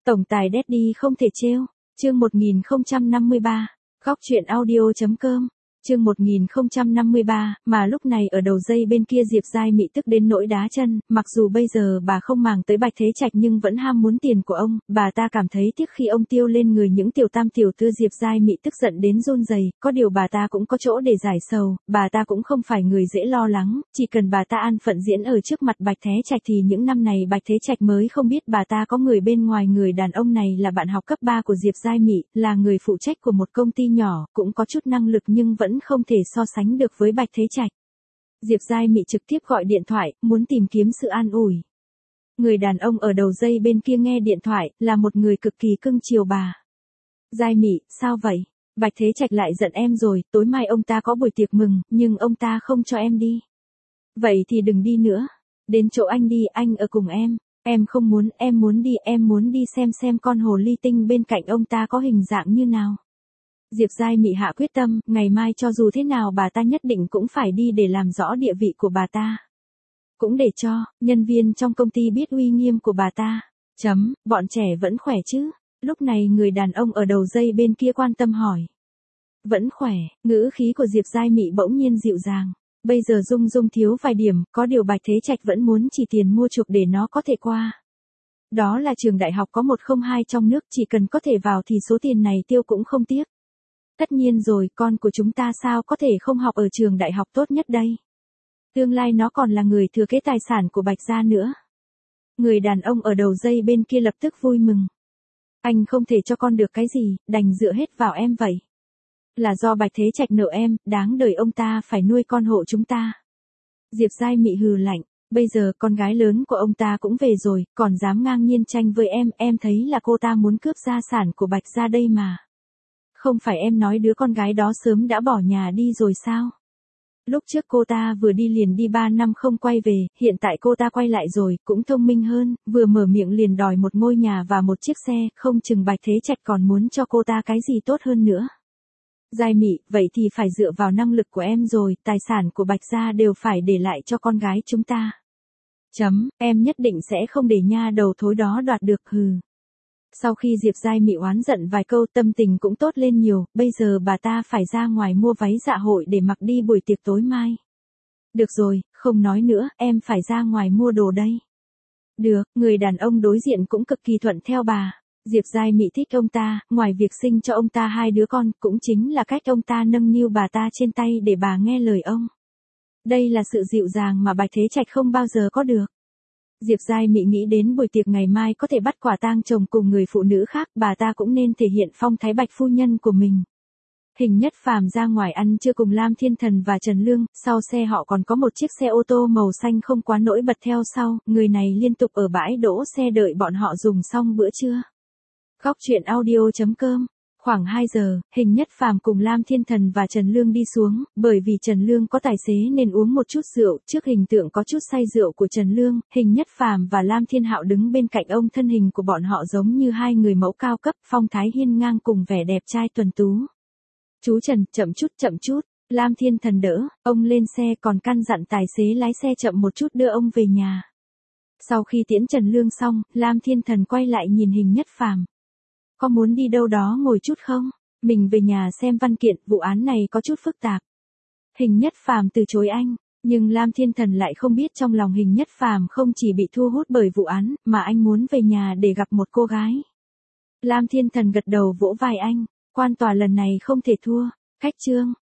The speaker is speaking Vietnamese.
Tổng tài Daddy không thể trêu. Chương 1053. Góc truyện audio.com. Chương 1053, mà lúc này ở đầu dây bên kia Diệp Giai Mị tức đến nỗi đá chân, mặc dù bây giờ bà không màng tới Bạch Thế Trạch nhưng vẫn ham muốn tiền của ông, bà ta cảm thấy tiếc khi ông tiêu lên người những tiểu tam tiểu tư. Diệp Giai Mị tức giận đến run rẩy, có điều bà ta cũng có chỗ để giải sầu, bà ta cũng không phải người dễ lo lắng, chỉ cần bà ta an phận diễn ở trước mặt Bạch Thế Trạch thì những năm này Bạch Thế Trạch mới không biết bà ta có người bên ngoài. Người đàn ông này là bạn học cấp 3 của Diệp Giai Mị, là người phụ trách của một công ty nhỏ, cũng có chút năng lực nhưng vẫn không thể so sánh được với Bạch Thế Trạch. Diệp Giai Mị trực tiếp gọi điện thoại, muốn tìm kiếm sự an ủi. Người đàn ông ở đầu dây bên kia nghe điện thoại, là một người cực kỳ cưng chiều bà. Giai Mị, sao vậy? Bạch Thế Trạch lại giận em rồi, tối mai ông ta có buổi tiệc mừng, nhưng ông ta không cho em đi. Vậy thì đừng đi nữa. Đến chỗ anh đi, anh ở cùng em. Em không muốn, em muốn đi xem con hồ ly tinh bên cạnh ông ta có hình dạng như nào. Diệp Giai Mị hạ quyết tâm, ngày mai cho dù thế nào bà ta nhất định cũng phải đi để làm rõ địa vị của bà ta. Cũng để cho nhân viên trong công ty biết uy nghiêm của bà ta. Bọn trẻ vẫn khỏe chứ? Lúc này người đàn ông ở đầu dây bên kia quan tâm hỏi. Vẫn khỏe, ngữ khí của Diệp Giai Mị bỗng nhiên dịu dàng. Bây giờ Dung thiếu vài điểm, có điều Bạch Thế Trạch vẫn muốn chỉ tiền mua chuộc để nó có thể qua. Đó là trường đại học có 102 trong nước, chỉ cần có thể vào thì số tiền này tiêu cũng không tiếc. Tất nhiên rồi, con của chúng ta sao có thể không học ở trường đại học tốt nhất đây. Tương lai nó còn là người thừa kế tài sản của Bạch gia nữa. Người đàn ông ở đầu dây bên kia lập tức vui mừng. Anh không thể cho con được cái gì, đành dựa hết vào em vậy. Là do Bạch Thế Trạch nợ em, đáng đời ông ta phải nuôi con hộ chúng ta. Diệp Giai Mị hừ lạnh, bây giờ con gái lớn của ông ta cũng về rồi, còn dám ngang nhiên tranh với em thấy là cô ta muốn cướp gia sản của Bạch gia đây mà. Không phải em nói đứa con gái đó sớm đã bỏ nhà đi rồi sao? Lúc trước cô ta vừa đi liền đi 3 năm không quay về, hiện tại cô ta quay lại rồi, cũng thông minh hơn, vừa mở miệng liền đòi một ngôi nhà và một chiếc xe, không chừng Bạch Thế Trạch còn muốn cho cô ta cái gì tốt hơn nữa. Giai Mị, vậy thì phải dựa vào năng lực của em rồi, tài sản của Bạch gia đều phải để lại cho con gái chúng ta. Em nhất định sẽ không để nha đầu thối đó đoạt được, hừ. Sau khi Diệp Giai Mị oán giận vài câu, tâm tình cũng tốt lên nhiều, bây giờ bà ta phải ra ngoài mua váy dạ hội để mặc đi buổi tiệc tối mai. Được rồi, không nói nữa, em phải ra ngoài mua đồ đây. Được, người đàn ông đối diện cũng cực kỳ thuận theo bà. Diệp Giai Mị thích ông ta, ngoài việc sinh cho ông ta 2 đứa con, cũng chính là cách ông ta nâng niu bà ta trên tay để bà nghe lời ông. Đây là sự dịu dàng mà Bạch Thế Trạch không bao giờ có được. Diệp Giai Mị nghĩ đến buổi tiệc ngày mai có thể bắt quả tang chồng cùng người phụ nữ khác, bà ta cũng nên thể hiện phong thái Bạch phu nhân của mình. Hình Nhất Phàm ra ngoài ăn trưa cùng Lam Thiên Thần và Trần Lương, sau xe họ còn có một chiếc xe ô tô màu xanh không quá nổi bật theo sau, người này liên tục ở bãi đỗ xe đợi bọn họ dùng xong bữa trưa. Góc truyện audio.com. Khoảng 2 giờ, Hình Nhất Phàm cùng Lam Thiên Thần và Trần Lương đi xuống, bởi vì Trần Lương có tài xế nên uống một chút rượu, trước hình tượng có chút say rượu của Trần Lương, Hình Nhất Phàm và Lam Thiên Hạo đứng bên cạnh ông, thân hình của bọn họ giống như 2 người mẫu cao cấp, phong thái hiên ngang cùng vẻ đẹp trai tuấn tú. Chú Trần, chậm chút, Lam Thiên Thần đỡ, ông lên xe còn căn dặn tài xế lái xe chậm một chút đưa ông về nhà. Sau khi tiễn Trần Lương xong, Lam Thiên Thần quay lại nhìn Hình Nhất Phàm. Có muốn đi đâu đó ngồi chút không? Mình về nhà xem văn kiện, vụ án này có chút phức tạp. Hình Nhất Phàm từ chối anh, nhưng Lam Thiên Thần lại không biết trong lòng Hình Nhất Phàm không chỉ bị thu hút bởi vụ án, mà anh muốn về nhà để gặp một cô gái. Lam Thiên Thần gật đầu vỗ vai anh, quan tòa lần này không thể thua. Khách trương,